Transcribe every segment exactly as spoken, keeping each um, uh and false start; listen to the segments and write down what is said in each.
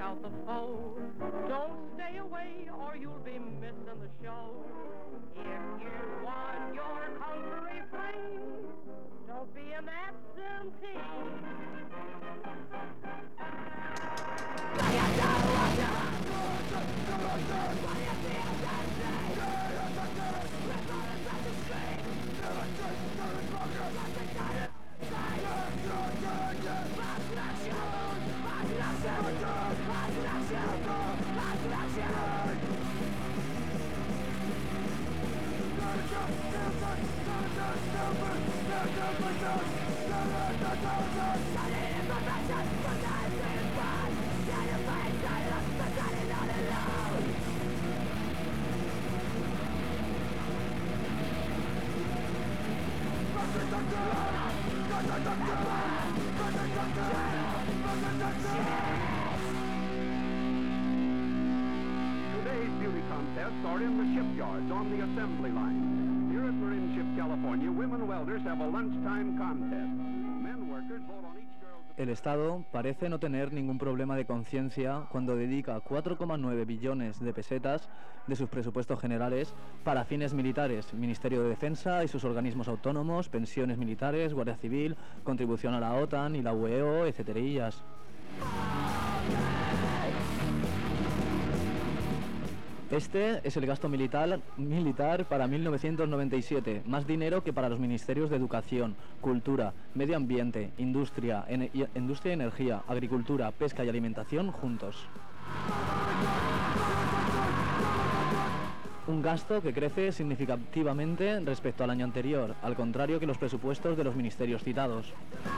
out the foe. Don't stay away or you'll be missing the show. If you want your country free, don't be an absentee. Today's beauty contests are in the shipyards on the assembly line. Here at Marine Ship, California, women welders have a lunchtime contest. Men workers vote on each girl's... El Estado parece no tener ningún problema de conciencia cuando dedica cuatro coma nueve billones de pesetas de sus presupuestos generales para fines militares, Ministerio de Defensa y sus organismos autónomos, pensiones militares, Guardia Civil, contribución a la OTAN y la U E O, etcétera. Este es el gasto militar, militar para mil novecientos noventa y siete, más dinero que para los ministerios de Educación, Cultura, Medio Ambiente, Industria, en, Industria y Energía, Agricultura, Pesca y Alimentación juntos. Un gasto que crece significativamente respecto al año anterior, al contrario que los presupuestos de los ministerios citados.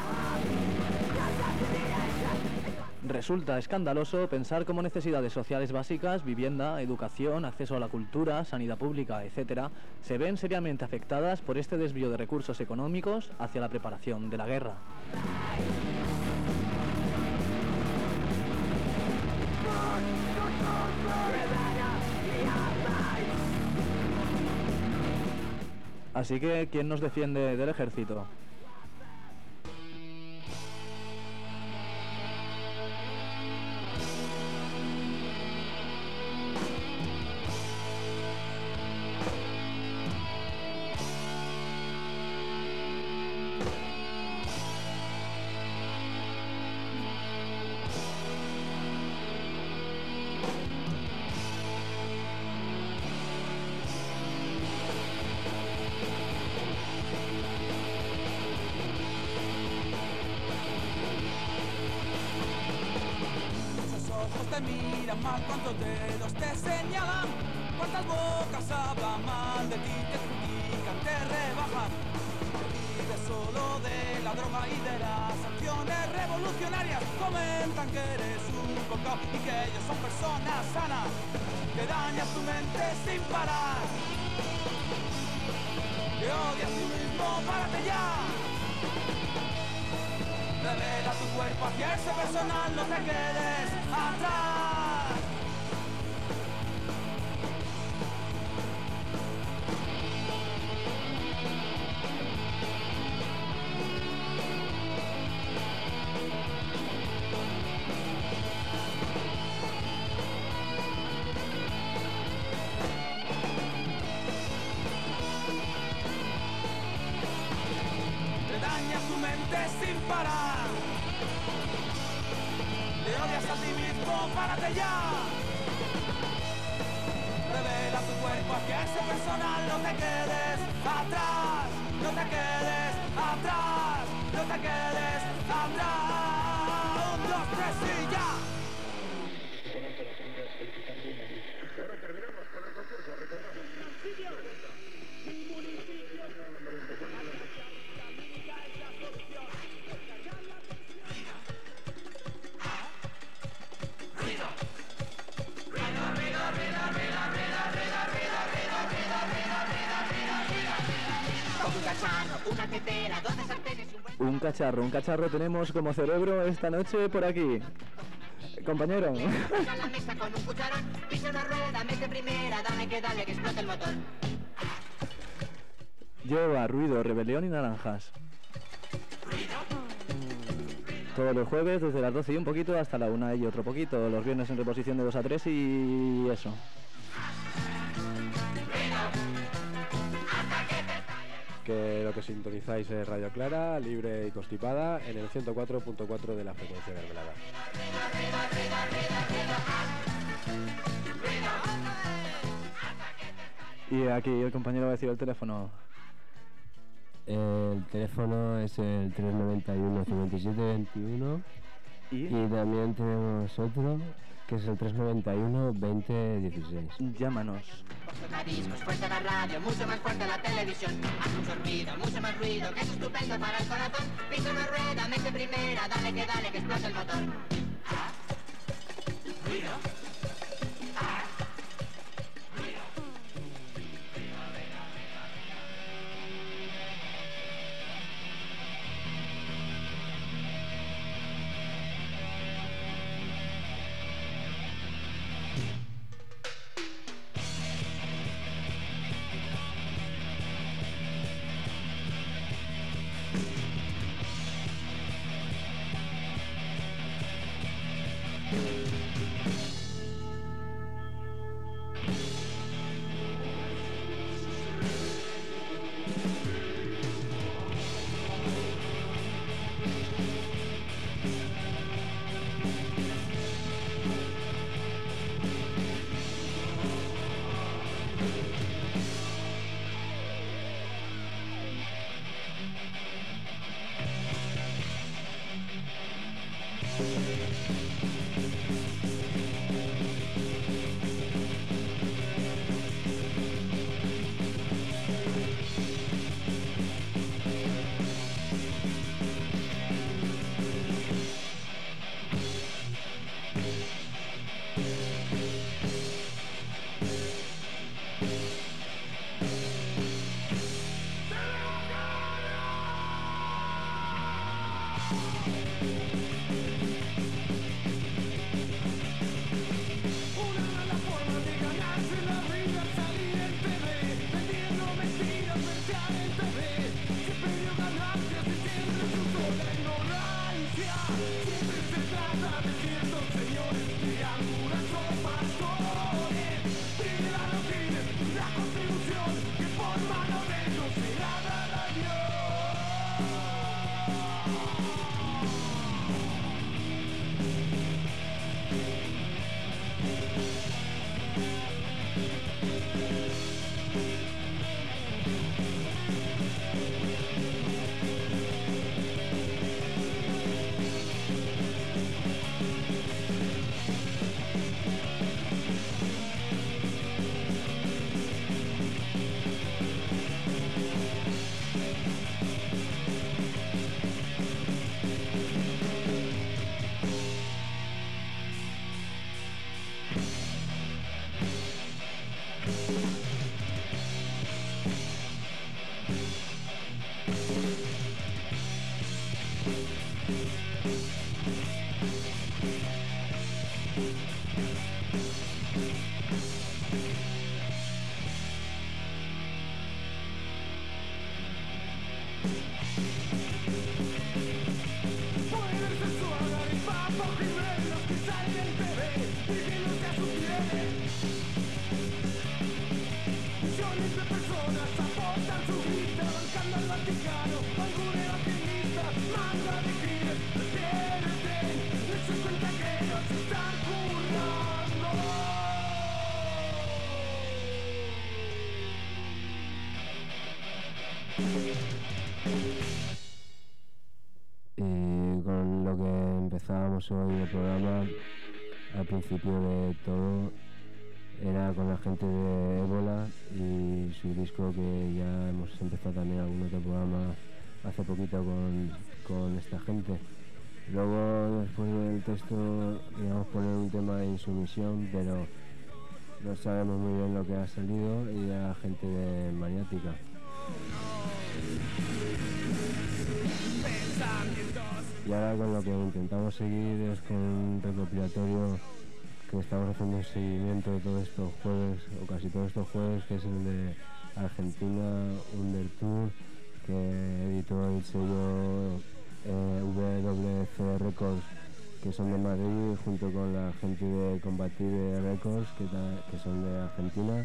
Resulta escandaloso pensar cómo necesidades sociales básicas, vivienda, educación, acceso a la cultura, sanidad pública, etcétera, se ven seriamente afectadas por este desvío de recursos económicos hacia la preparación de la guerra. Así que, ¿quién nos defiende del ejército? Te miran mal, cuántos dedos te señalan, cuántas bocas hablan mal de ti, te critican, te rebajan. Que vives solo de la droga y de las acciones revolucionarias. Comentan que eres un bocado y que ellos son personas sanas, que dañan tu mente sin parar. Que odias tú mismo, párate ya. Revela tu cuerpo hacia ese personal, no te quedes atrás. Te dañas tu mente sin parar. Te odias a ti mismo, párate ya. Revela tu cuerpo hacia ese personal, no te quedes atrás. No te quedes atrás. No te quedes atrás. Un, dos, tres y ya. Ahora terminamos con el concurso. Recordamos. Mi municipio. La mímica es la solución. Ruido. Ruido, ruido, ruido, ruido, ruido, ruido, ruido, ruido, ruido, ruido, ruido, ruido. Un cacharro, una tetera, doce sartenes y un buen... Un cacharro, un cacharro tenemos como cerebro esta noche por aquí. Compañero. Saca la mesa con un cucharón, pisa una rueda, mete primera, dame que dale que explote el motor. Lleva ruido, rebelión y naranjas. Ruido. Ruido, Todos los jueves desde las doce y un poquito hasta la una y otro poquito. Los viernes en reposición de dos a tres y eso. Que lo que sintonizáis es Radio Clara, libre y constipada, en el ciento cuatro punto cuatro de la frecuencia mermelada. Y aquí el compañero va a decir el teléfono. El teléfono es el tres noventa y uno cincuenta y siete veintiuno ¿Y? y también tenemos otro que es el tres noventa y uno veinte dieciséis. Llámanos. Discos, fuerte la radio, mucho más fuerte la televisión. Haz mucho ruido, mucho más ruido, que es estupendo para el corazón. Pisa una rueda, mente primera, dale que dale, que explota el motor. Ah, ruido. Ah, ruido. Y con lo que empezábamos hoy el programa, al principio de todo, era con la gente de Ébola y su disco, que ya hemos empezado también algún otro programa hace poquito con, con esta gente. Luego, después del texto, íbamos a poner un tema de Insumisión, pero no sabemos muy bien lo que ha salido, y era gente de Maniática. Y ahora con lo que intentamos seguir es con un recopilatorio que estamos haciendo un seguimiento de todos estos jueves, o casi todos estos jueves, que es el de Argentina Under Tour, que editó el sello eh, W C Records, que son de Madrid, junto con la gente de Combative Records, que, ta- que son de Argentina,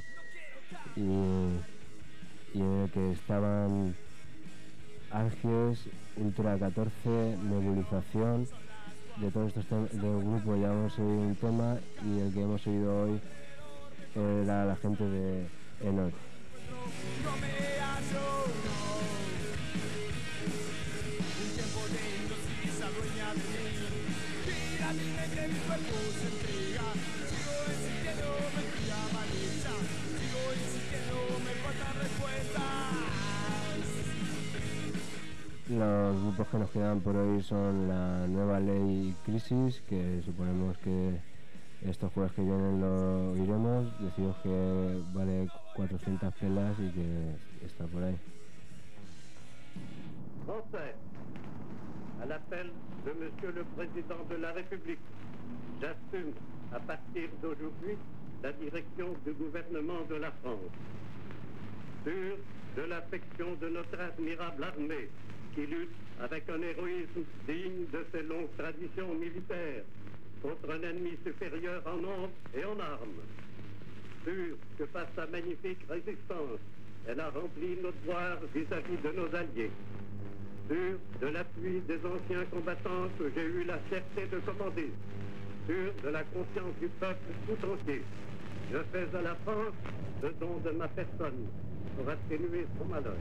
y, y en el que estaban Argies, Ultra catorce, Nebulización. De todos estos tem- del grupo ya hemos oído un tema, y el que hemos oído hoy era la gente de Enoch. No me hallo, no. Un tiempo de hipnosis se adueña de mí. Mira mi mente, mi cuerpo se entrega. Sigo insistiendo, me tira mal hecha. Sigo insistiendo, me faltan respuestas. Los grupos que nos quedan por hoy son la Nueva Ley Crisis, que suponemos que estos jueves que vienen lo iremos. Deciros que vale cuatrocientas pelas y que está por ahí. Français, à l'appel de Monsieur le Président de la République, j'assume à partir d'aujourd'hui la direction du gouvernement de la France. Sûr de l'affection de notre admirable armée, qui lutte avec un héroïsme digne de ses longues traditions militaires contre un ennemi supérieur en nombre et en armes. Sûr que par sa magnifique résistance, elle a rempli notre devoir vis-à-vis de nos alliés. Sûr de l'appui des anciens combattants que j'ai eu la fierté de commander. Sûr de la confiance du peuple tout entier. Je fais à la France le don de ma personne pour atténuer son malheur.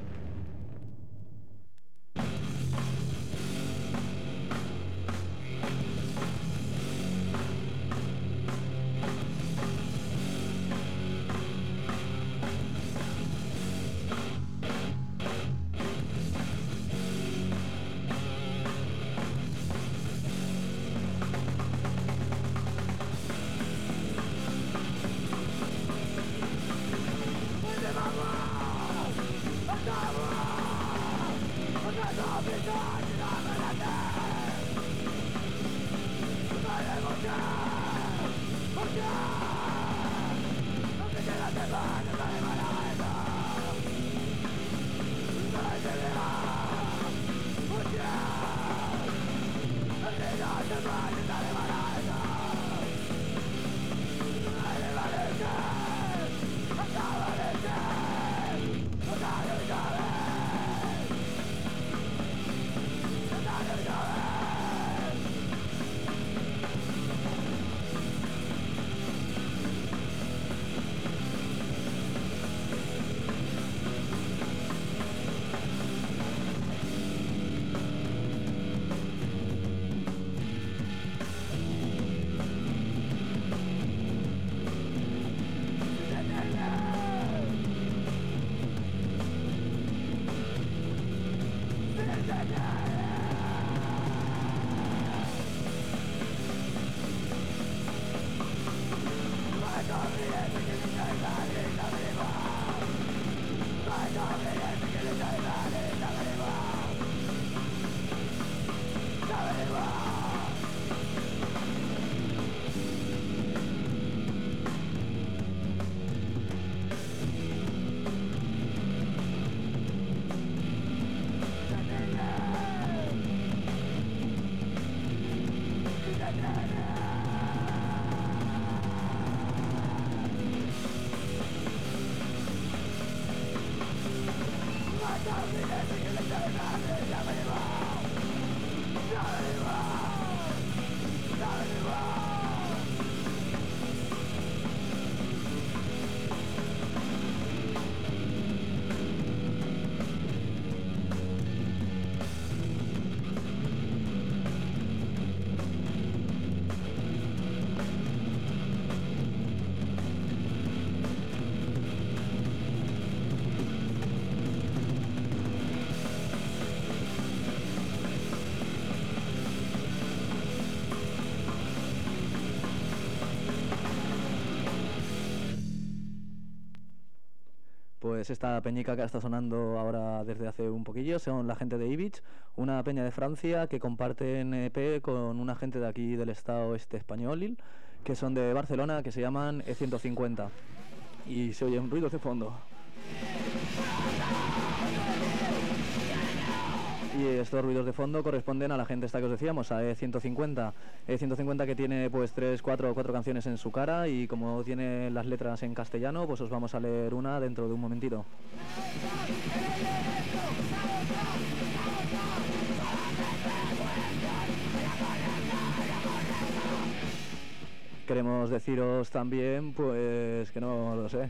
Pues esta peñica que está sonando ahora desde hace un poquillo son la gente de Ibich, una peña de Francia que comparten E P con una gente de aquí del estado este español, que son de Barcelona, que se llaman E ciento cincuenta. Y se oyen ruidos de fondo. Y estos ruidos de fondo corresponden a la gente esta que os decíamos, a E ciento cincuenta. E ciento cincuenta que tiene pues tres, cuatro, cuatro canciones en su cara, y como tiene las letras en castellano, pues os vamos a leer una dentro de un momentito. Queremos deciros también, pues, que no lo sé.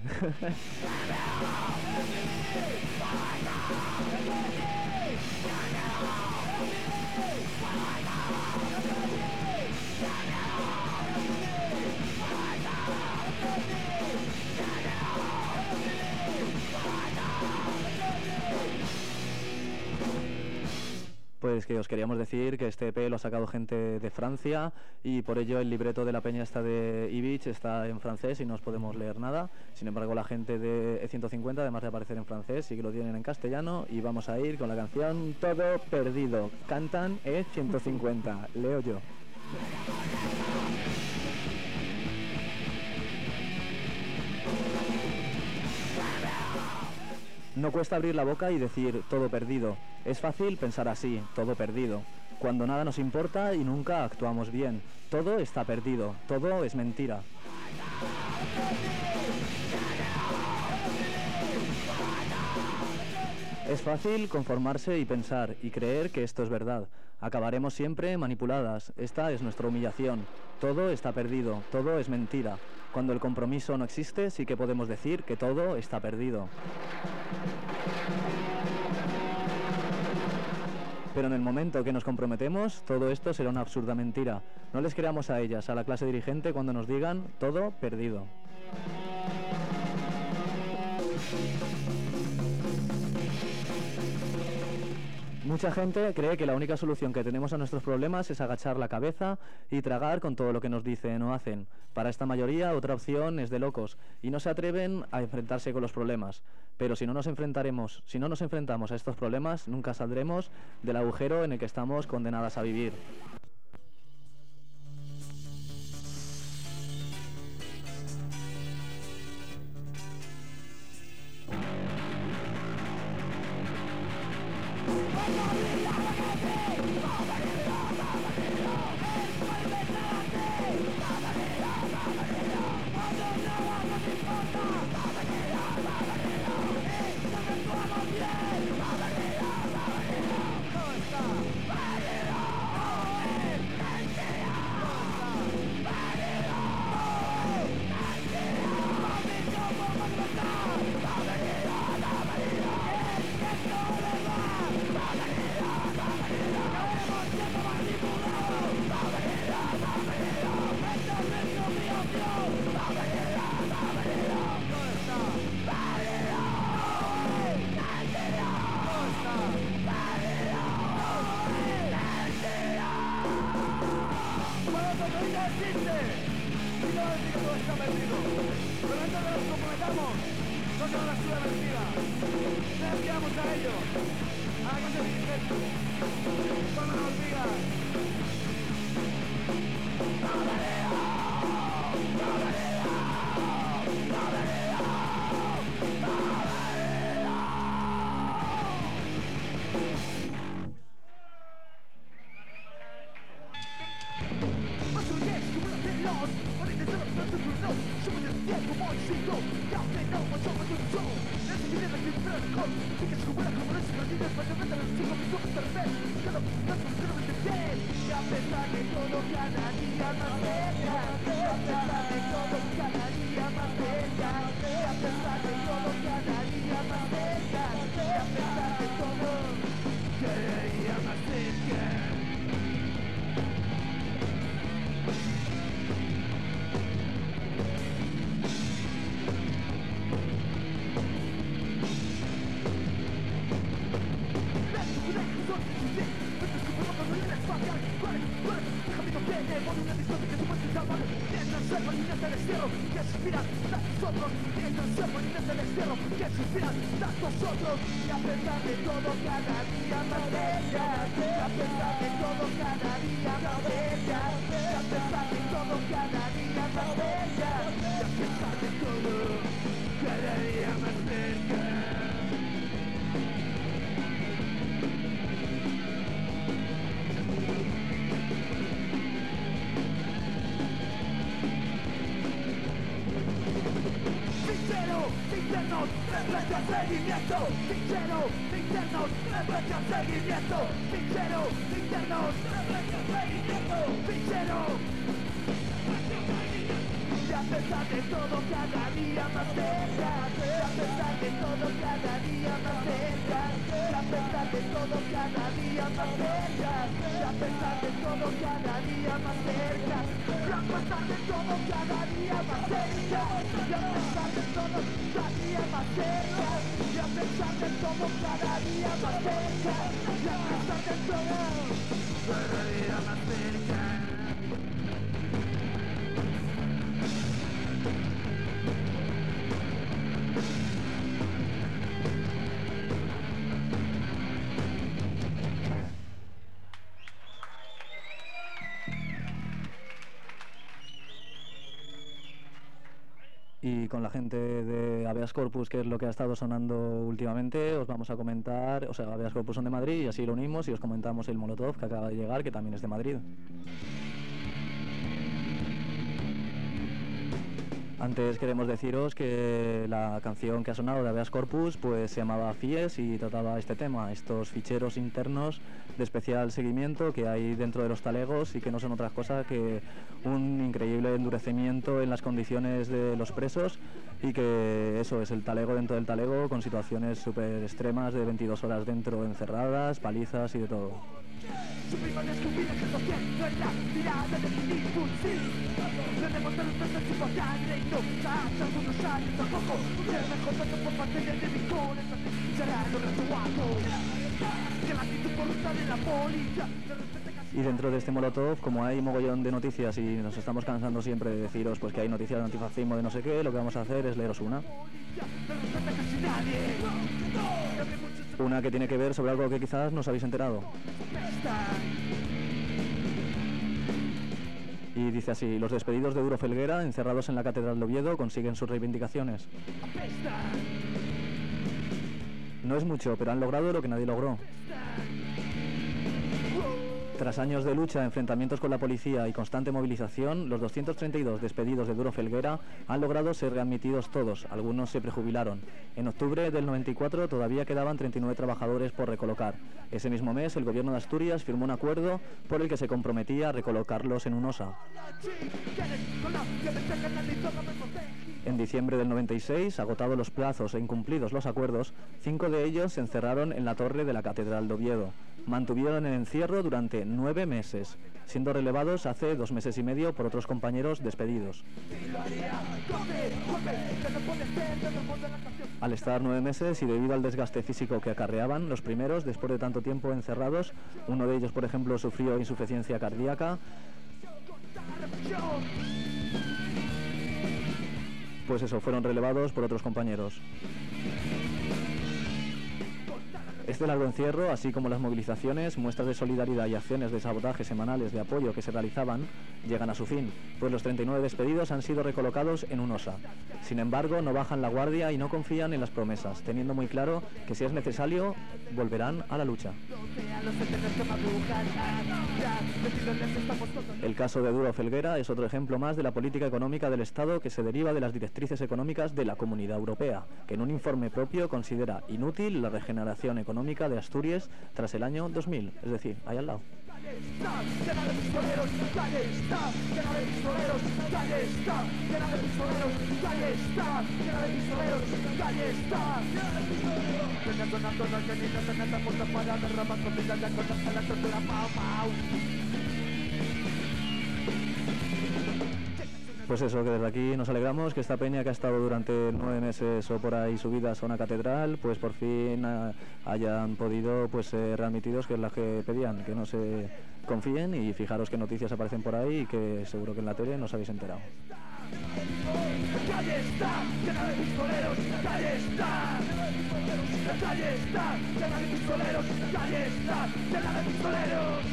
Pues que os queríamos decir que este E P lo ha sacado gente de Francia, y por ello el libreto de la peña esta de Ibich está en francés y no os podemos leer nada. Sin embargo, la gente de E ciento cincuenta, además de aparecer en francés, sí que lo tienen en castellano, y vamos a ir con la canción Todo Perdido. Cantan E ciento cincuenta. Leo yo. No cuesta abrir la boca y decir todo perdido. Es fácil pensar así, todo perdido. Cuando nada nos importa y nunca actuamos bien. Todo está perdido, todo es mentira. Es fácil conformarse y pensar y creer que esto es verdad. Acabaremos siempre manipuladas. Esta es nuestra humillación. Todo está perdido, todo es mentira. Cuando el compromiso no existe, sí que podemos decir que todo está perdido. Pero en el momento que nos comprometemos, todo esto será una absurda mentira. No les creamos a ellas, a la clase dirigente, cuando nos digan todo perdido. Mucha gente cree que la única solución que tenemos a nuestros problemas es agachar la cabeza y tragar con todo lo que nos dicen o hacen. Para esta mayoría, otra opción es de locos, y no se atreven a enfrentarse con los problemas. Pero si no nos enfrentaremos, si no nos enfrentamos a estos problemas, nunca saldremos del agujero en el que estamos condenadas a vivir. seguimiento, fichero, internos, reflejan seguimiento, fichero, internos, reflejan seguimiento, fichero. Y a pesar de todo cada día más cerca, y a pesar de todo cada día más cerca, y a pesar de todo cada día más cerca, y a pesar de todo cada día más cerca, y a pesar de todo cada día más cerca, y a pesar de todo cada día más cerca, y a pesar de todo cada día más cerca, y a pesar de todo cada día más cerca. Y con la gente de Habeas Corpus, que es lo que ha estado sonando últimamente, os vamos a comentar, o sea, Habeas Corpus son de Madrid y así lo unimos y os comentamos el Molotov que acaba de llegar, que también es de Madrid. Antes queremos deciros que la canción que ha sonado de Habeas Corpus pues se llamaba Fies y trataba este tema, estos ficheros internos de especial seguimiento que hay dentro de los talegos y que no son otras cosas que un increíble endurecimiento en las condiciones de los presos y que eso es el talego dentro del talego con situaciones súper extremas de veintidós horas dentro encerradas, palizas y de todo. Supimos descubrir que esto cierto es la mirada de mi impulsivo. No demostrar un proceso sin sangre y no hace algunos años tampoco. Que el mejor dato por parte de mi corazón será lo retuado. Que la actitud corrupta de la policía. Y dentro de este Molotov, como hay mogollón de noticias y nos estamos cansando siempre de deciros pues que hay noticias de antifascismo de no sé qué, lo que vamos a hacer es leeros una. Una que tiene que ver sobre algo que quizás no os habéis enterado. Y dice así: los despedidos de Duro Felguera, encerrados en la Catedral de Oviedo, consiguen sus reivindicaciones. No es mucho, pero han logrado lo que nadie logró. Tras años de lucha, enfrentamientos con la policía y constante movilización, los doscientos treinta y dos despedidos de Duro Felguera han logrado ser readmitidos todos, algunos se prejubilaron. En octubre del noventa y cuatro todavía quedaban treinta y nueve trabajadores por recolocar. Ese mismo mes el gobierno de Asturias firmó un acuerdo por el que se comprometía a recolocarlos en UNOSA. En diciembre del noventa y seis, agotados los plazos e incumplidos los acuerdos, cinco de ellos se encerraron en la torre de la Catedral de Oviedo. Mantuvieron el encierro durante nueve meses, siendo relevados hace dos meses y medio por otros compañeros despedidos. Al estar nueve meses y debido al desgaste físico que acarreaban, los primeros, después de tanto tiempo encerrados, uno de ellos, por ejemplo, sufrió insuficiencia cardíaca, pues eso, fueron relevados por otros compañeros. Este largo encierro, así como las movilizaciones, muestras de solidaridad y acciones de sabotaje semanales de apoyo que se realizaban, llegan a su fin, pues los treinta y nueve despedidos han sido recolocados en UNOSA. Sin embargo, no bajan la guardia y no confían en las promesas, teniendo muy claro que si es necesario, volverán a la lucha. El caso de Duro Felguera es otro ejemplo más de la política económica del Estado que se deriva de las directrices económicas de la Comunidad Europea, que en un informe propio considera inútil la regeneración económica de Asturias tras el año dos mil, es decir, ahí al lado. Pues eso, que desde aquí nos alegramos que esta peña que ha estado durante nueve meses o por ahí subidas a una catedral, pues por fin a, hayan podido pues ser readmitidos, que es la que pedían, que no se confíen y fijaros qué noticias aparecen por ahí y que seguro que en la tele no os habéis enterado. ¡Calle está! ¡Llena de pistoleros! ¡Calle está! ¡La calle está! ¡Llena de pistoleros! ¡Calle está! ¡Llena de pistoleros!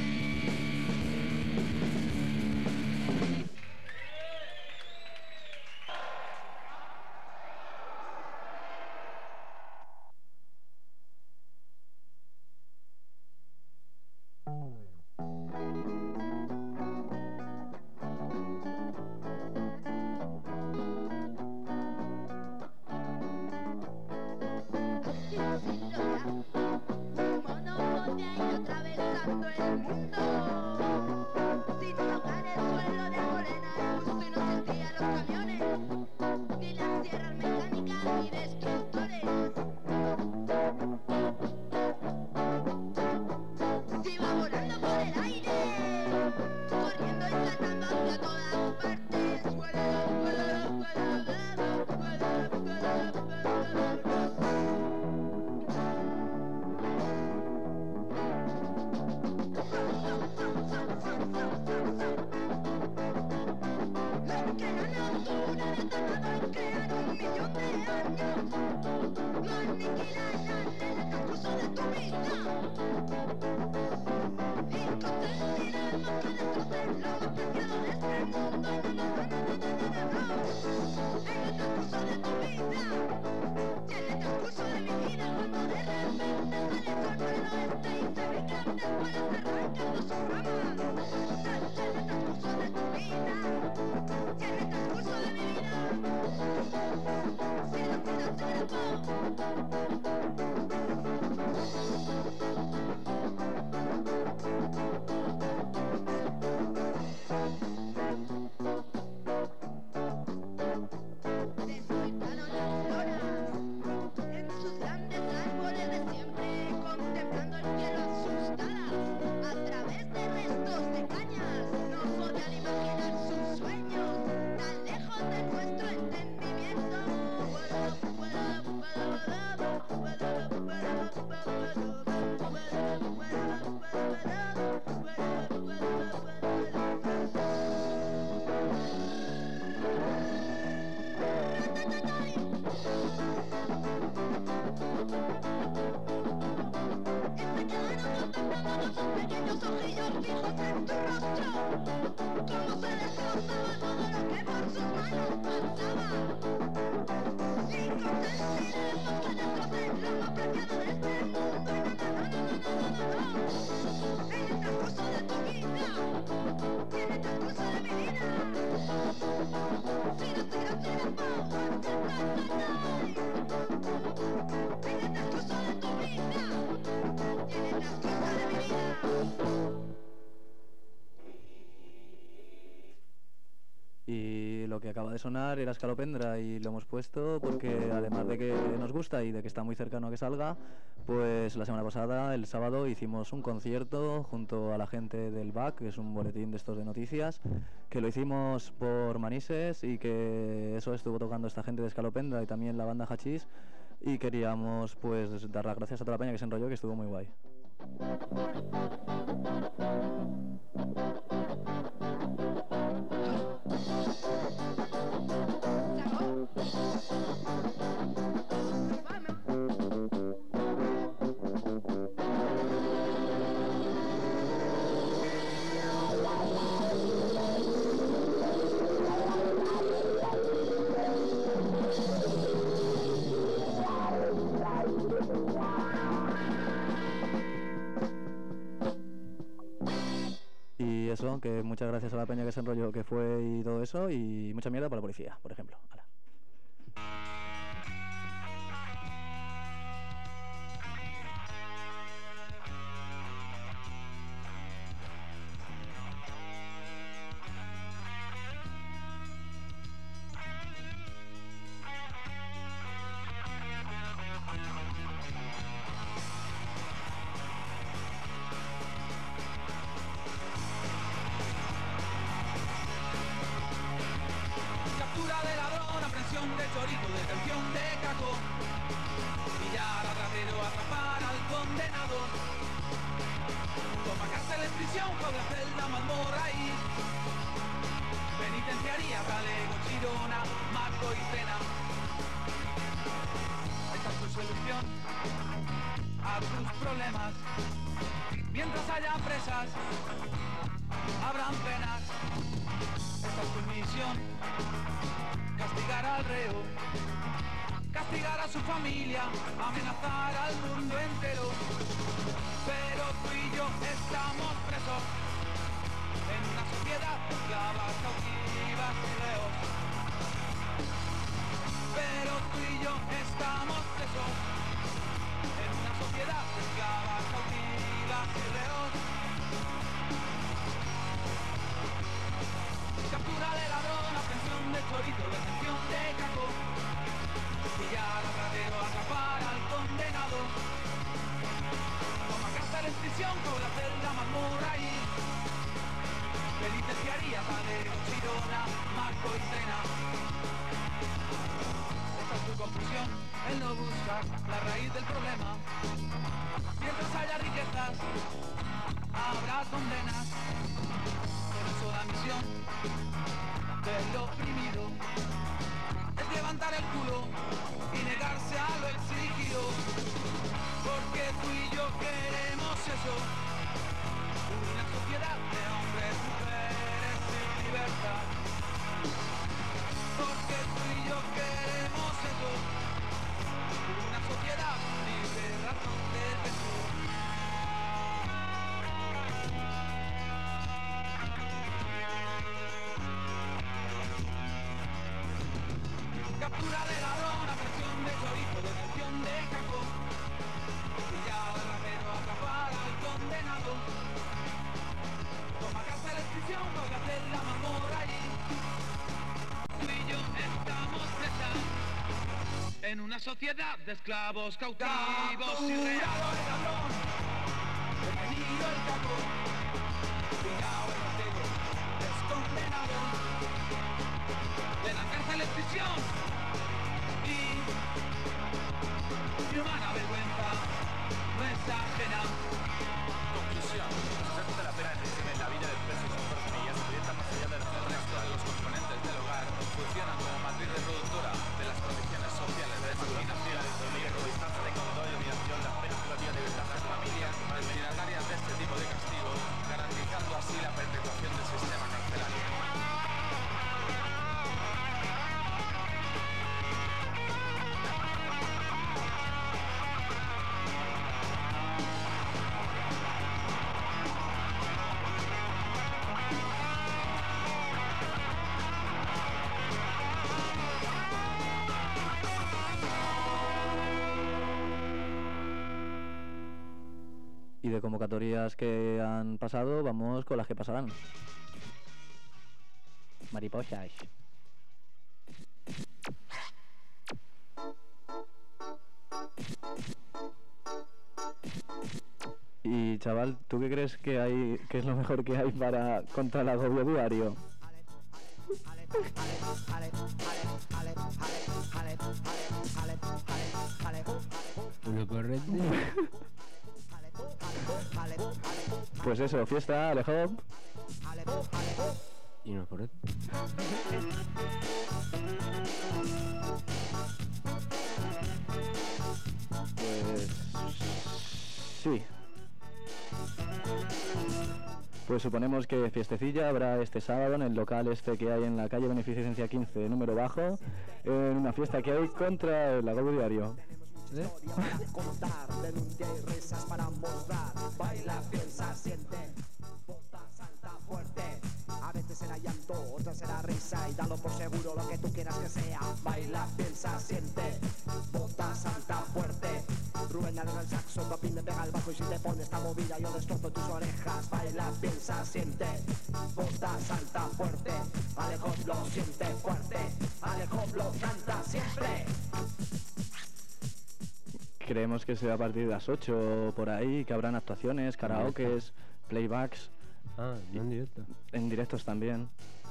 Y lo que acaba de sonar era Escalopendra y lo hemos puesto porque además de que nos gusta y de que está muy cercano a que salga, pues la semana pasada, el sábado, hicimos un concierto junto a la gente del B A C, que es un boletín de estos de noticias, que lo hicimos por Manises y que eso estuvo tocando esta gente de Escalopendra y también la banda Hachís, y queríamos pues dar las gracias a toda la peña que se enrolló, que estuvo muy guay. Y eso, que muchas gracias a la peña que se enrolló, que fue y todo eso, y mucha mierda para la policía, por ejemplo. Hala. De chorizo, detención de caco, pillar al ratero, atrapar al condenado, toma cárcel en prisión, jaula, celda, mazmorra y penitenciaría, galego, Chirona, Marco y Cena. Esta es tu solución a tus problemas. Mientras haya presas, habrán penas. Esta es tu misión: castigar al reo, castigar a su familia, amenazar al mundo entero. Pero tú y yo estamos presos en una sociedad de esclavas, cautivas y reos. Pero tú y yo estamos presos en una sociedad de esclavas, cautivas y reos. Captura de ladrón, aprehensión de chorizo, detención de caco, pillar al ratero, atrapar al condenado, toma cárcel en prisión, con la celda, mazmorra y penitenciaría, galego, Chirona, Marco y Cena. Esta es tu conclusión, el no buscar la raíz del problema. Mientras haya riquezas, habrá condenas. Por eso la misión del oprimido es levantar el culo y negarse a lo exigido. queremos eso, una sociedad de hombres, mujeres y libertad. Porque tú y yo queremos eso, una sociedad libre, razón de peso. Captura de ladrón, presión de chorizo, detención de cajón. Pillado el rapero, atrapar al condenado. Toma cárcel en prisión, porque hacer la mazmorra allí. Tú y yo estamos presas en una sociedad de esclavos cautivos y reales. El ladrón, detenido el capo, pillado el ratero, descondenado. De la cárcel en prisión y mi humana vergüenza no es ajena. Conclusión. Se trata de la pena de prisión en la vida del preso y sus familias proyecta más allá del resto de los componentes del hogar. Funcionan como matriz reproductora de las condiciones sociales de discriminación, de distancia de control y dominación, las penas privativas de libertad de las familias destinatarias de este tipo de castigos, garantizando así la perpetuación del sistema carcelario. Y de convocatorias que han pasado, vamos con las que pasarán. Mariposas. Y chaval, ¿tú qué crees que hay, que es lo mejor que hay para contra el agobio diario? Lo correcto. Pues eso, fiesta, Alejop. Y no correcto. Pues sí. Pues suponemos que fiestecilla habrá este sábado en el local este que hay en la calle Beneficencia quince, número bajo, en una fiesta que hay contra el agobio diario. ¿Eh? Para contar, denuncia y risas para mostrar. Baila, piensa, siente, vota, salta fuerte. A veces será llanto, otra será risa. Y dalo por seguro lo que tú quieras que sea. Baila, piensa, siente, vota, salta fuerte. Rubén arregla el saxo, Topín le pega el bajo. Y si te pones esta movida yo destrozo tus orejas. Baila, piensa, siente, vota, salta fuerte. Alejo lo siente fuerte, Alejo lo canta siempre. Creemos que será a partir de las ocho por ahí, que habrán actuaciones, karaokes, playbacks. Ah, no en directo. En directos también.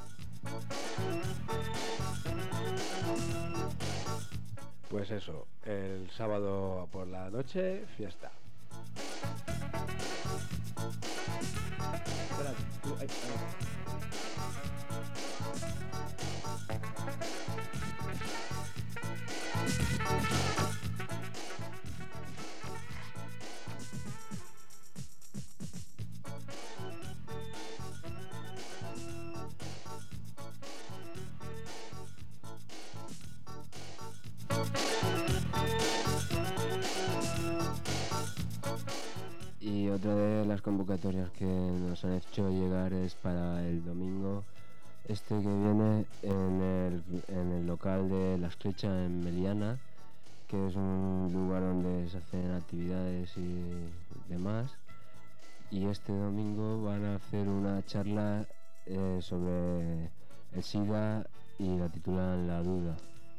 Pues eso, el sábado por la noche, fiesta. Espera, tú, ahí, ahí. Y otra de las convocatorias que nos han hecho llegar es para el domingo este que viene en el, en el local de La Esclecha en Meliana, que es un lugar donde se hacen actividades y demás. Y este domingo van a hacer una charla eh, sobre el SIDA y la titulan La Duda.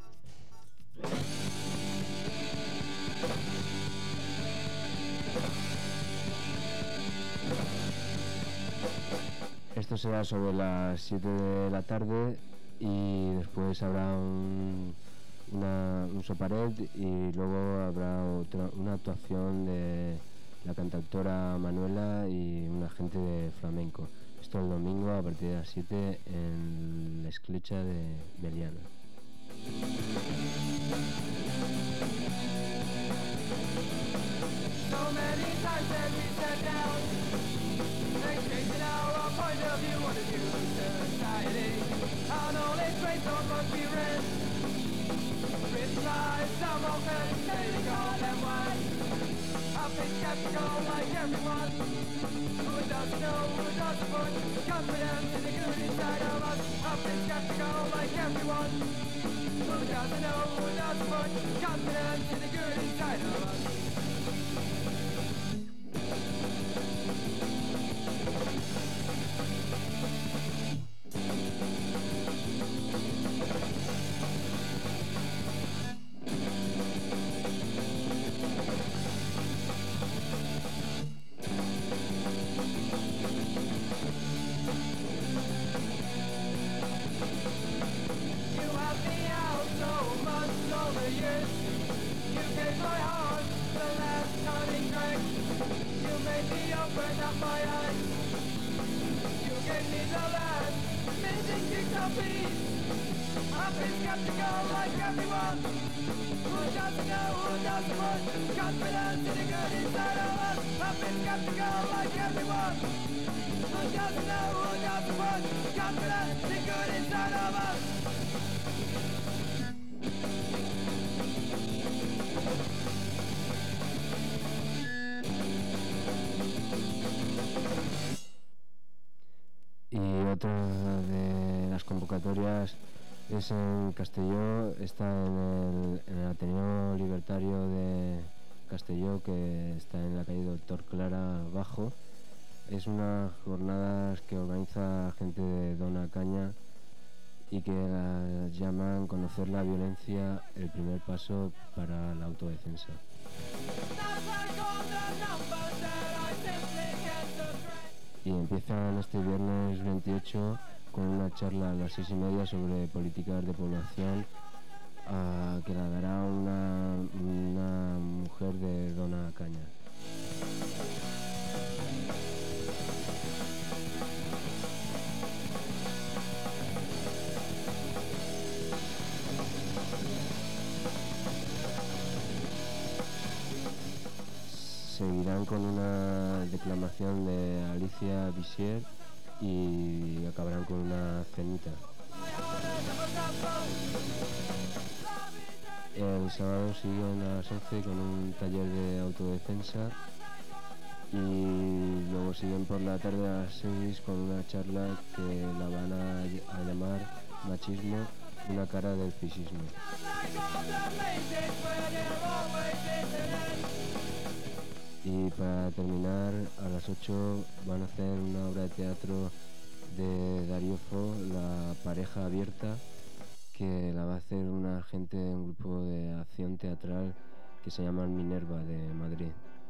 Esto será sobre las siete de la tarde y después habrá un, una, un soparet y luego habrá otra, una actuación de la cantautora Manuela y una gente de flamenco. Esto el domingo a partir de las siete en La Esclecha de Meliana. No me digas and then we sat down, exchanging our point of view on the new society. How only traits on what we read. Rich lies, some open, they call them wise. I've been skeptical like everyone. Who doesn't know, who doesn't put confidence in the good inside of us. I've been skeptical like everyone. Who doesn't know, who doesn't put confidence in the good inside of us. Es en Castelló, está en el, en el Ateneo Libertario de Castelló, que está en la calle Doctor Clara Bajo. Es unas jornadas que organiza gente de Dona Caña y que las llaman Conocer la violencia, el primer paso para la autodefensa. Y empiezan este viernes veintiocho con una charla a las seis y media sobre políticas de población uh, que la dará una, una mujer de Dona Caña. Seguirán con una declamación de Alicia Visier y acabarán con una cenita. El sábado siguen a las once con un taller de autodefensa y luego siguen por la tarde a las seis con una charla que la van a, a llamar Machismo, una cara del fisismo. Y para terminar, a las ocho van a hacer una obra de teatro de Darío Fo, La pareja abierta, que la va a hacer una gente de un grupo de acción teatral que se llama Minerva, de Madrid.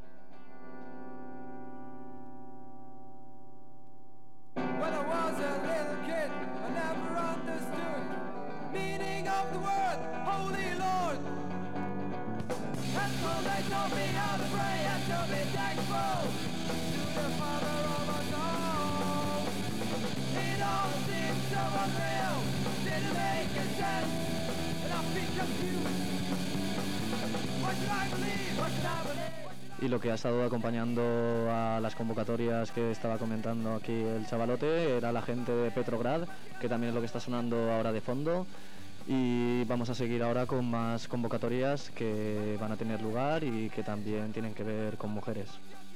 When I was a little kid, I never understood meaning of the word, Holy Lord. And so they taught me how to pray and to be thankful to the Father of us all. It all seems so unreal, didn't make a sense, and I've been confused. What should I believe? What should I believe? Y lo que ha estado acompañando a las convocatorias que estaba comentando aquí el chavalote era la gente de Petrograd, que también es lo que está sonando ahora de fondo. Y vamos a seguir ahora con más convocatorias que van a tener lugar y que también tienen que ver con mujeres.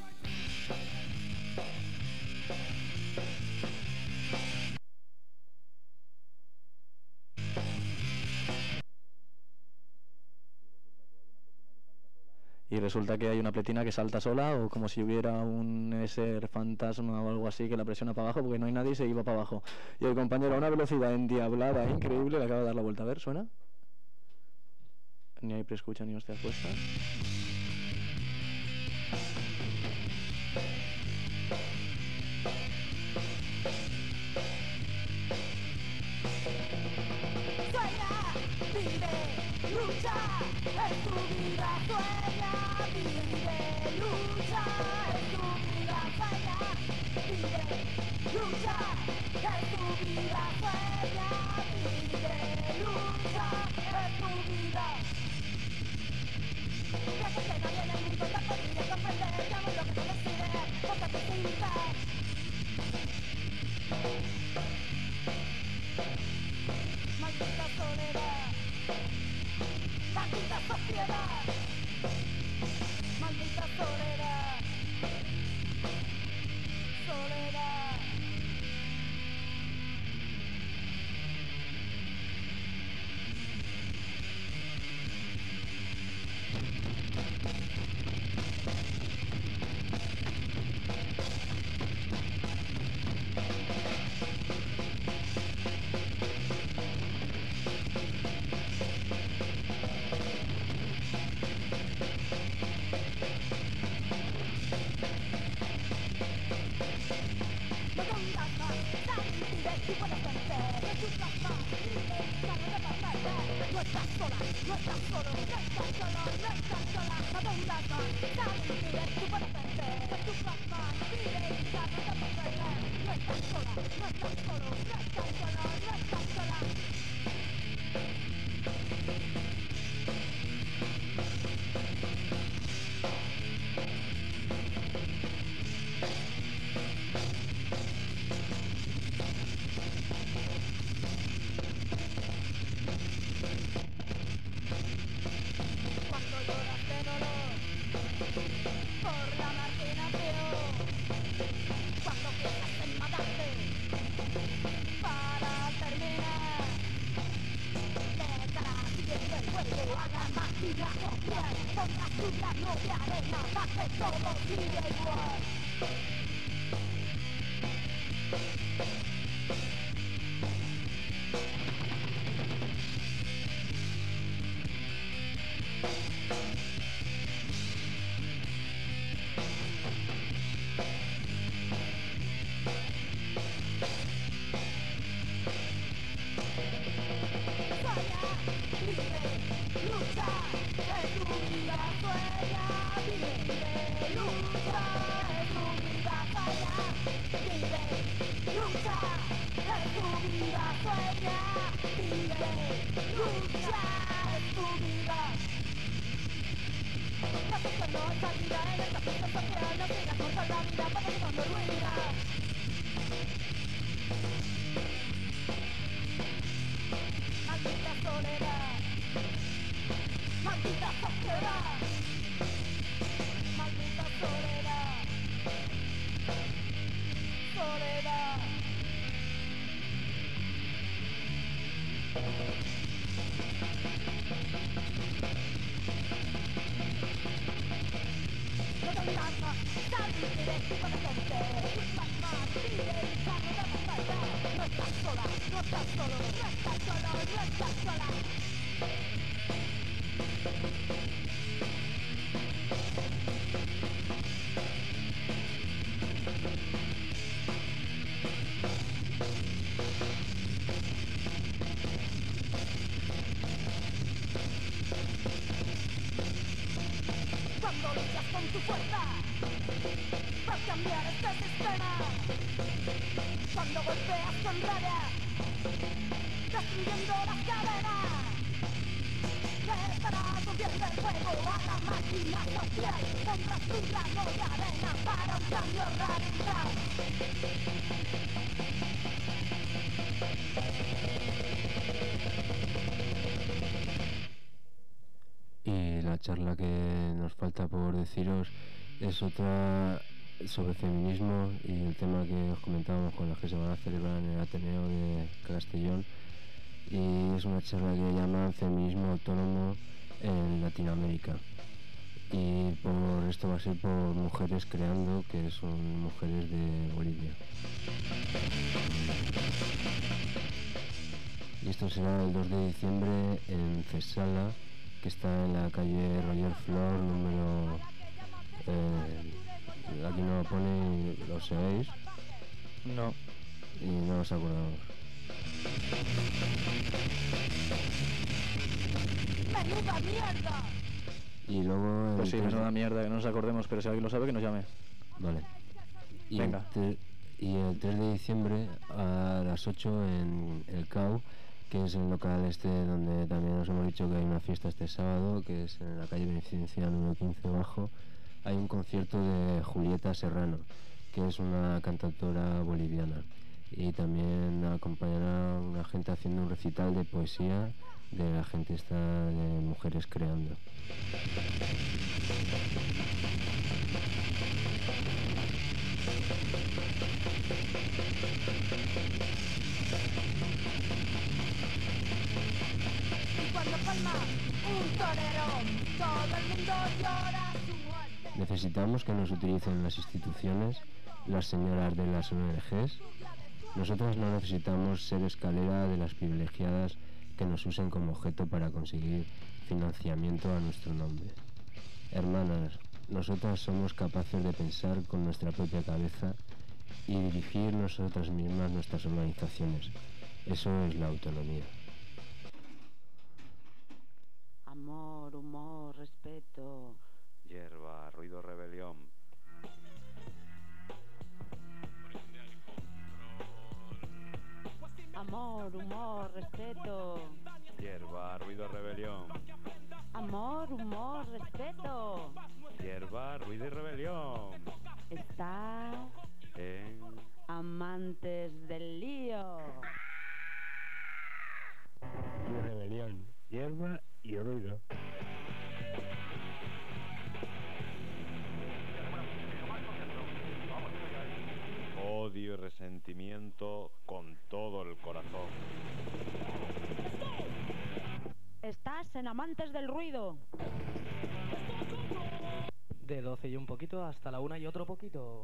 Y resulta que hay una pletina que salta sola, o como si hubiera un ser fantasma o algo así que la presiona para abajo, porque no hay nadie y se iba para abajo. Y el compañero a una velocidad endiablada increíble le acaba de dar la vuelta. A ver, ¿suena? Ni hay preescucha ni hostias puestas. Sueña, vive, lucha, es tu vida, sueña, vive, lucha, es tu vida, sueña, vive, lucha, es tu vida, sueña, vive, lucha, es tu vida. Y la charla que nos falta por deciros es otra sobre feminismo y el tema que os comentábamos con las que se van a celebrar en el Ateneo de Castellón, y es una charla que llaman Feminismo Autónomo en Latinoamérica, y por esto va a ser por Mujeres Creando, que son mujeres de Bolivia. Y esto será el dos de diciembre en Cesala, que está en la calle Roger Flor, número... Eh, aquí no lo pone, ¿lo sabéis? No. Y no os acordamos. ¡Menuda mierda! Y luego... Pues sí, es una mierda que no nos acordemos, pero si alguien lo sabe que nos llame. Vale. Y Venga. El y el tres de diciembre a las ocho en el C A U, que es el local este donde también os hemos dicho que hay una fiesta este sábado, que es en la calle Beneficencia número quince abajo, hay un concierto de Julieta Serrano, que es una cantautora boliviana, y también acompañará a una gente haciendo un recital de poesía de la gente esta de Mujeres Creando. Y cuando palma un torero, todo el mundo llora su muerte. Necesitamos que nos utilicen las instituciones, las señoras de las O N Ges. Nosotras no necesitamos ser escalera de las privilegiadas que nos usen como objeto para conseguir financiamiento a nuestro nombre. Hermanas, nosotras somos capaces de pensar con nuestra propia cabeza y dirigir nosotras mismas nuestras organizaciones. Eso es la autonomía. Amor, humor, respeto. Hierba, ruido, rebelión. Amor, humor, respeto. Hierba, ruido, rebelión. Amor, humor, respeto. Hierba, ruido y rebelión. Está En amantes del lío. Y rebelión, hierba y ruido. odio y resentimiento con todo el corazón. Estás en amantes del ruido. De doce y un poquito hasta la una y otro poquito.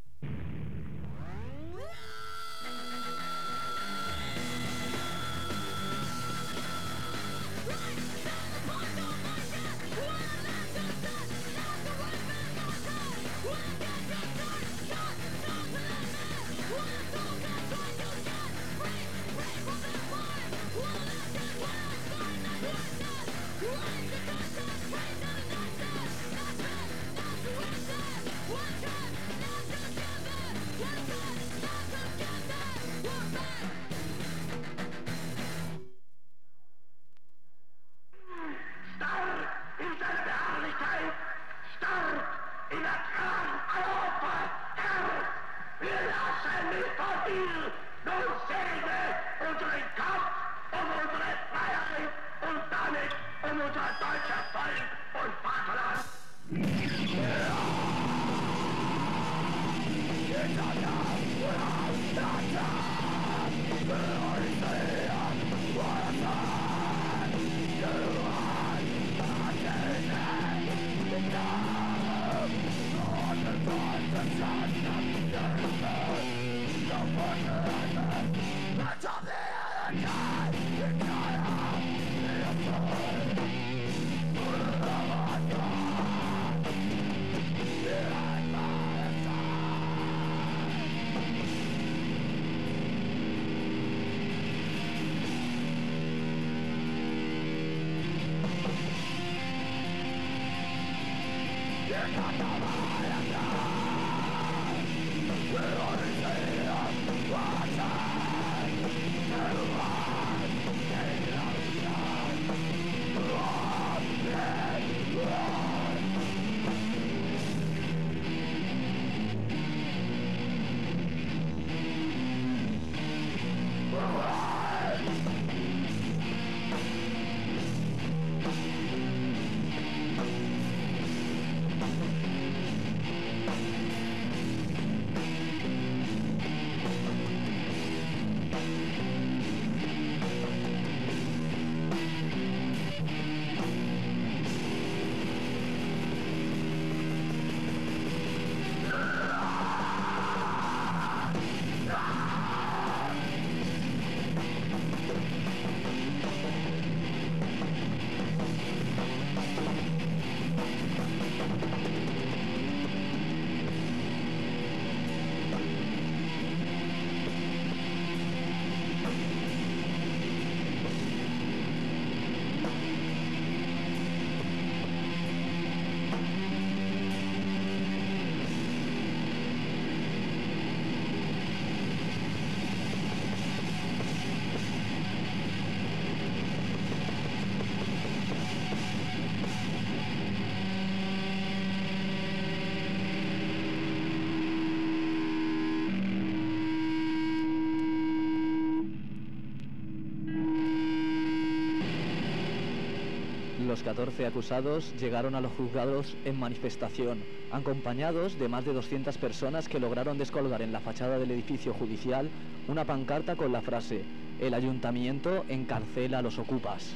Los catorce acusados llegaron a los juzgados en manifestación, acompañados de más de doscientas personas que lograron descolgar en la fachada del edificio judicial una pancarta con la frase: "El ayuntamiento encarcela a los ocupas".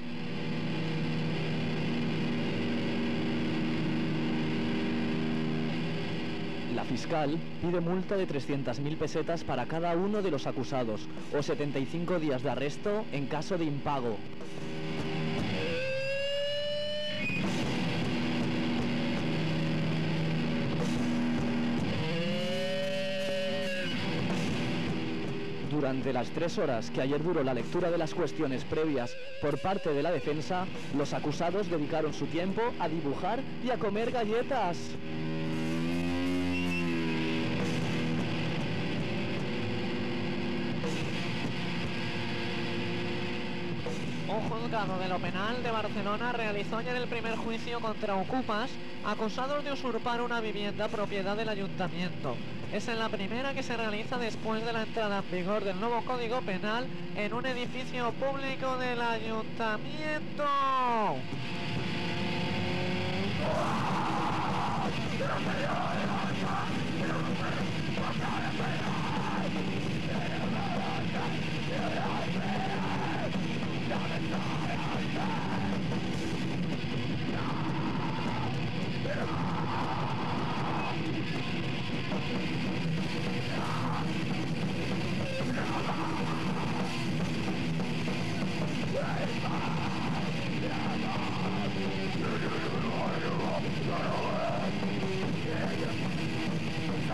La fiscal pide multa de trescientas mil pesetas para cada uno de los acusados o setenta y cinco días de arresto en caso de impago. Durante las tres horas que ayer duró la lectura de las cuestiones previas por parte de la defensa, los acusados dedicaron su tiempo a dibujar y a comer galletas. Un juzgado de lo penal de Barcelona realizó ayer el primer juicio contra ocupas acusados de usurpar una vivienda propiedad del ayuntamiento. Es en la primera que se realiza después de la entrada en vigor del nuevo Código Penal en un edificio público del ayuntamiento.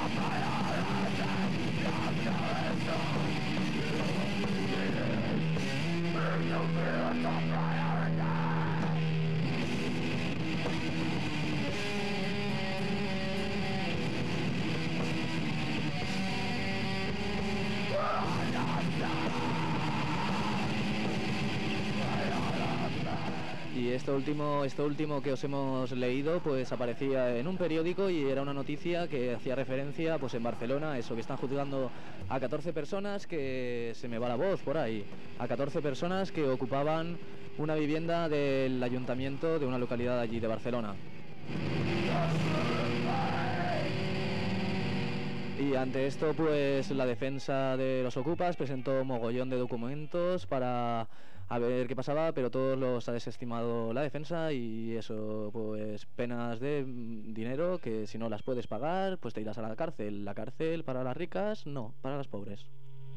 Y esto último, esto último que os hemos leído, pues aparecía en un periódico y era una noticia que hacía referencia, pues en Barcelona, eso, que están juzgando a catorce personas que, se me va la voz por ahí, a catorce personas que ocupaban una vivienda del ayuntamiento de una localidad allí de Barcelona. Y ante esto, pues la defensa de los ocupas presentó mogollón de documentos para a ver qué pasaba, pero todos los ha desestimado la defensa y eso, pues penas de dinero que si no las puedes pagar, pues te irás a la cárcel. La cárcel para las ricas, no, para las pobres.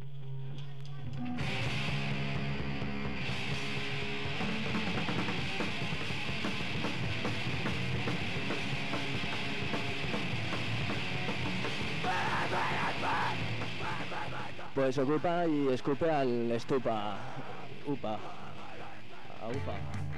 Pues ocupa y escupe al estupa. Upa. A upa.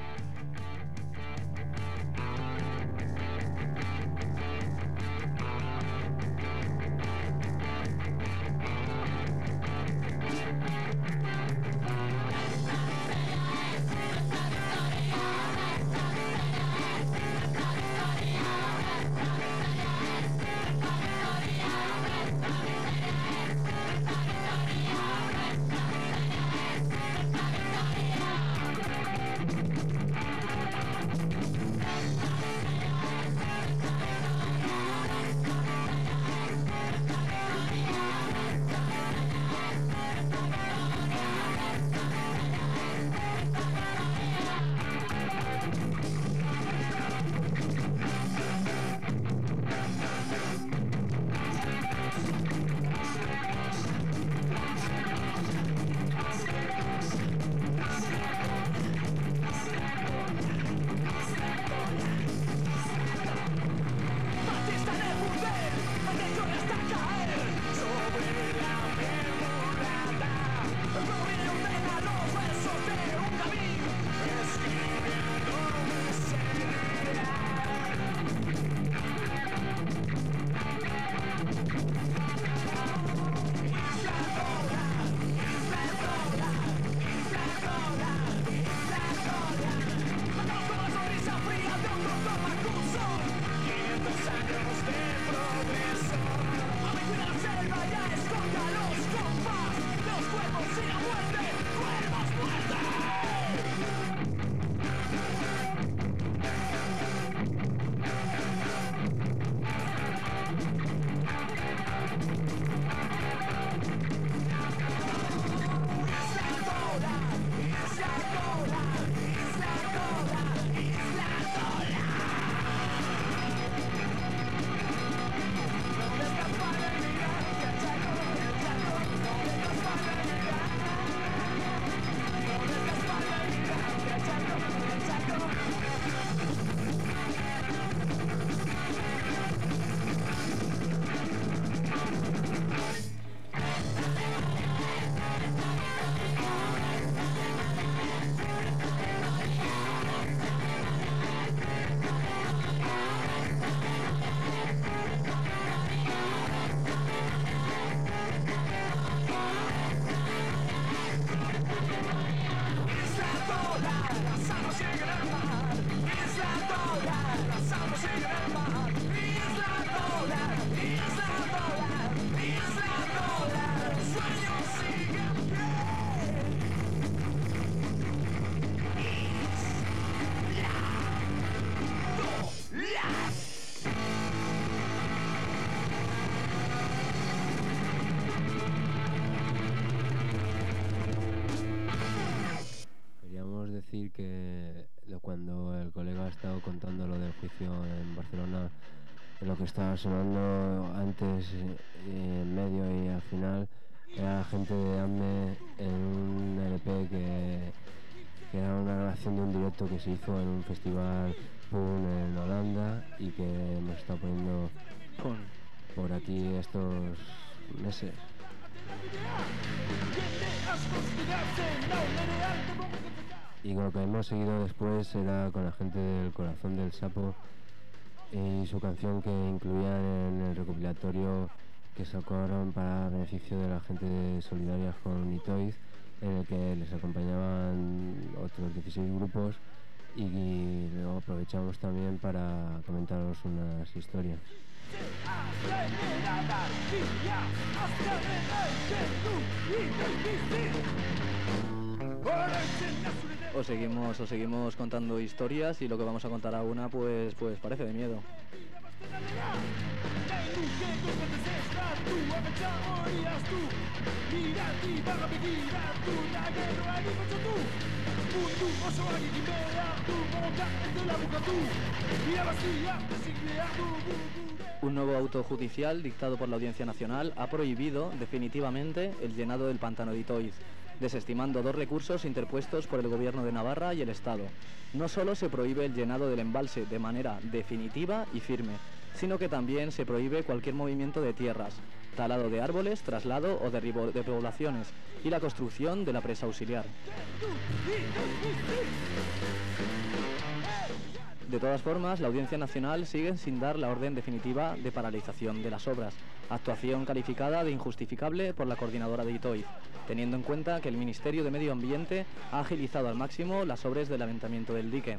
decir que lo, cuando el colega ha estado contando lo del juicio en Barcelona, lo que estaba sonando antes, eh, en medio y al final, era gente de AME en un L P que, que era una grabación de un directo que se hizo en un festival Pun en Holanda y que nos está poniendo Pun. por aquí estos meses. Y lo que hemos seguido después era con la gente del Corazón del Sapo y su canción que incluían en el recopilatorio que sacaron para beneficio de la gente solidarias con Itoiz, en el que les acompañaban otros dieciséis grupos, y, y luego aprovechamos también para comentaros unas historias. Os seguimos, os seguimos contando historias, y lo que vamos a contar a una pues, pues parece de miedo. Un nuevo auto judicial dictado por la Audiencia Nacional ha prohibido definitivamente el llenado del pantano de Itoiz, desestimando dos recursos interpuestos por el Gobierno de Navarra y el Estado. No solo se prohíbe el llenado del embalse de manera definitiva y firme, sino que también se prohíbe cualquier movimiento de tierras, talado de árboles, traslado o derribo de poblaciones y la construcción de la presa auxiliar. De todas formas, la Audiencia Nacional sigue sin dar la orden definitiva de paralización de las obras, actuación calificada de injustificable por la coordinadora de Itoiz, teniendo en cuenta que el Ministerio de Medio Ambiente ha agilizado al máximo las obras de levantamiento del dique.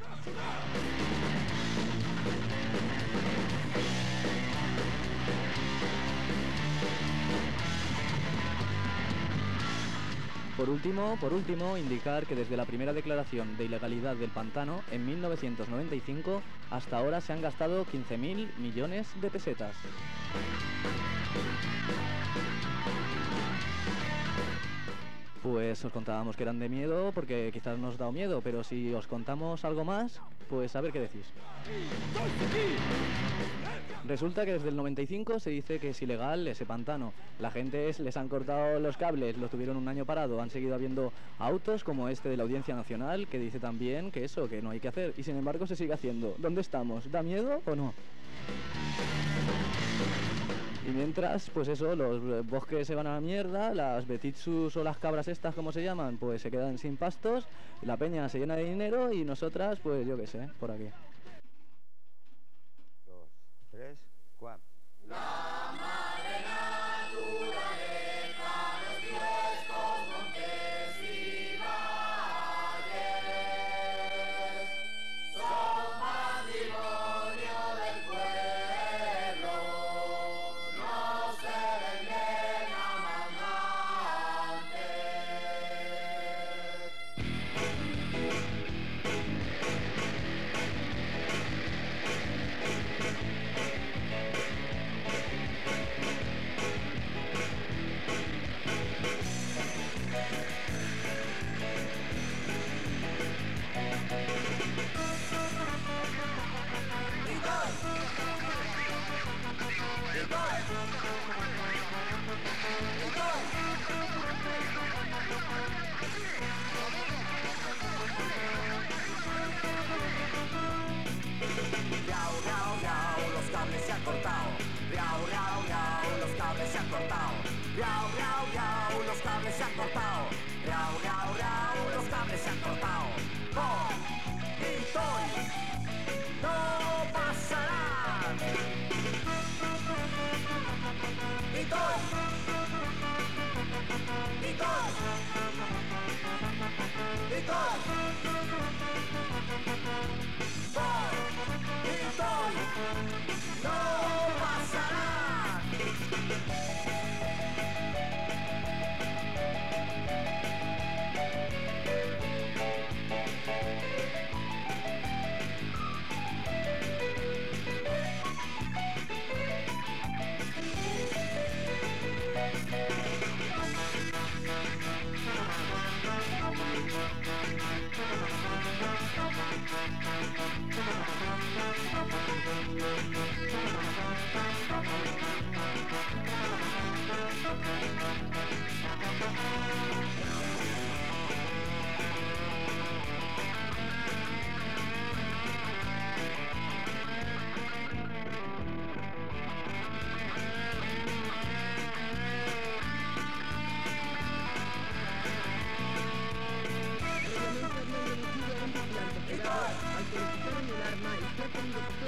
Por último, por último, indicar que desde la primera declaración de ilegalidad del pantano en mil novecientos noventa y cinco hasta ahora se han gastado quince mil millones de pesetas. Pues os contábamos que eran de miedo porque quizás nos da miedo, pero si os contamos algo más, pues a ver qué decís. Resulta que desde el noventa y cinco se dice que es ilegal ese pantano. La gente es, les han cortado los cables, los tuvieron un año parado, han seguido habiendo autos como este de la Audiencia Nacional que dice también que eso, que no hay que hacer, y sin embargo se sigue haciendo. ¿Dónde estamos? ¿Da miedo o no? Y mientras, pues eso, los bosques se van a la mierda, las betitsus o las cabras estas, como se llaman, pues se quedan sin pastos, la peña se llena de dinero y nosotras, pues yo qué sé, por aquí. Dos, tres, cuatro. La madre naturaleza nos dio estos montes y valles, son patrimonio del pueblo, no se venden a mangantes. Riau, riau, riau, los cables se han cortado. Riau, riau, riau, los cables se han cortado. Riau, riau, riau, los cables se han cortado. Riau, riau, riau, los cables se han cortado. Con Itoiz no pasará. Itoiz, Itoiz, Itoiz. Con Itoiz no pasará. que le quitaron el arma y que ha tenido que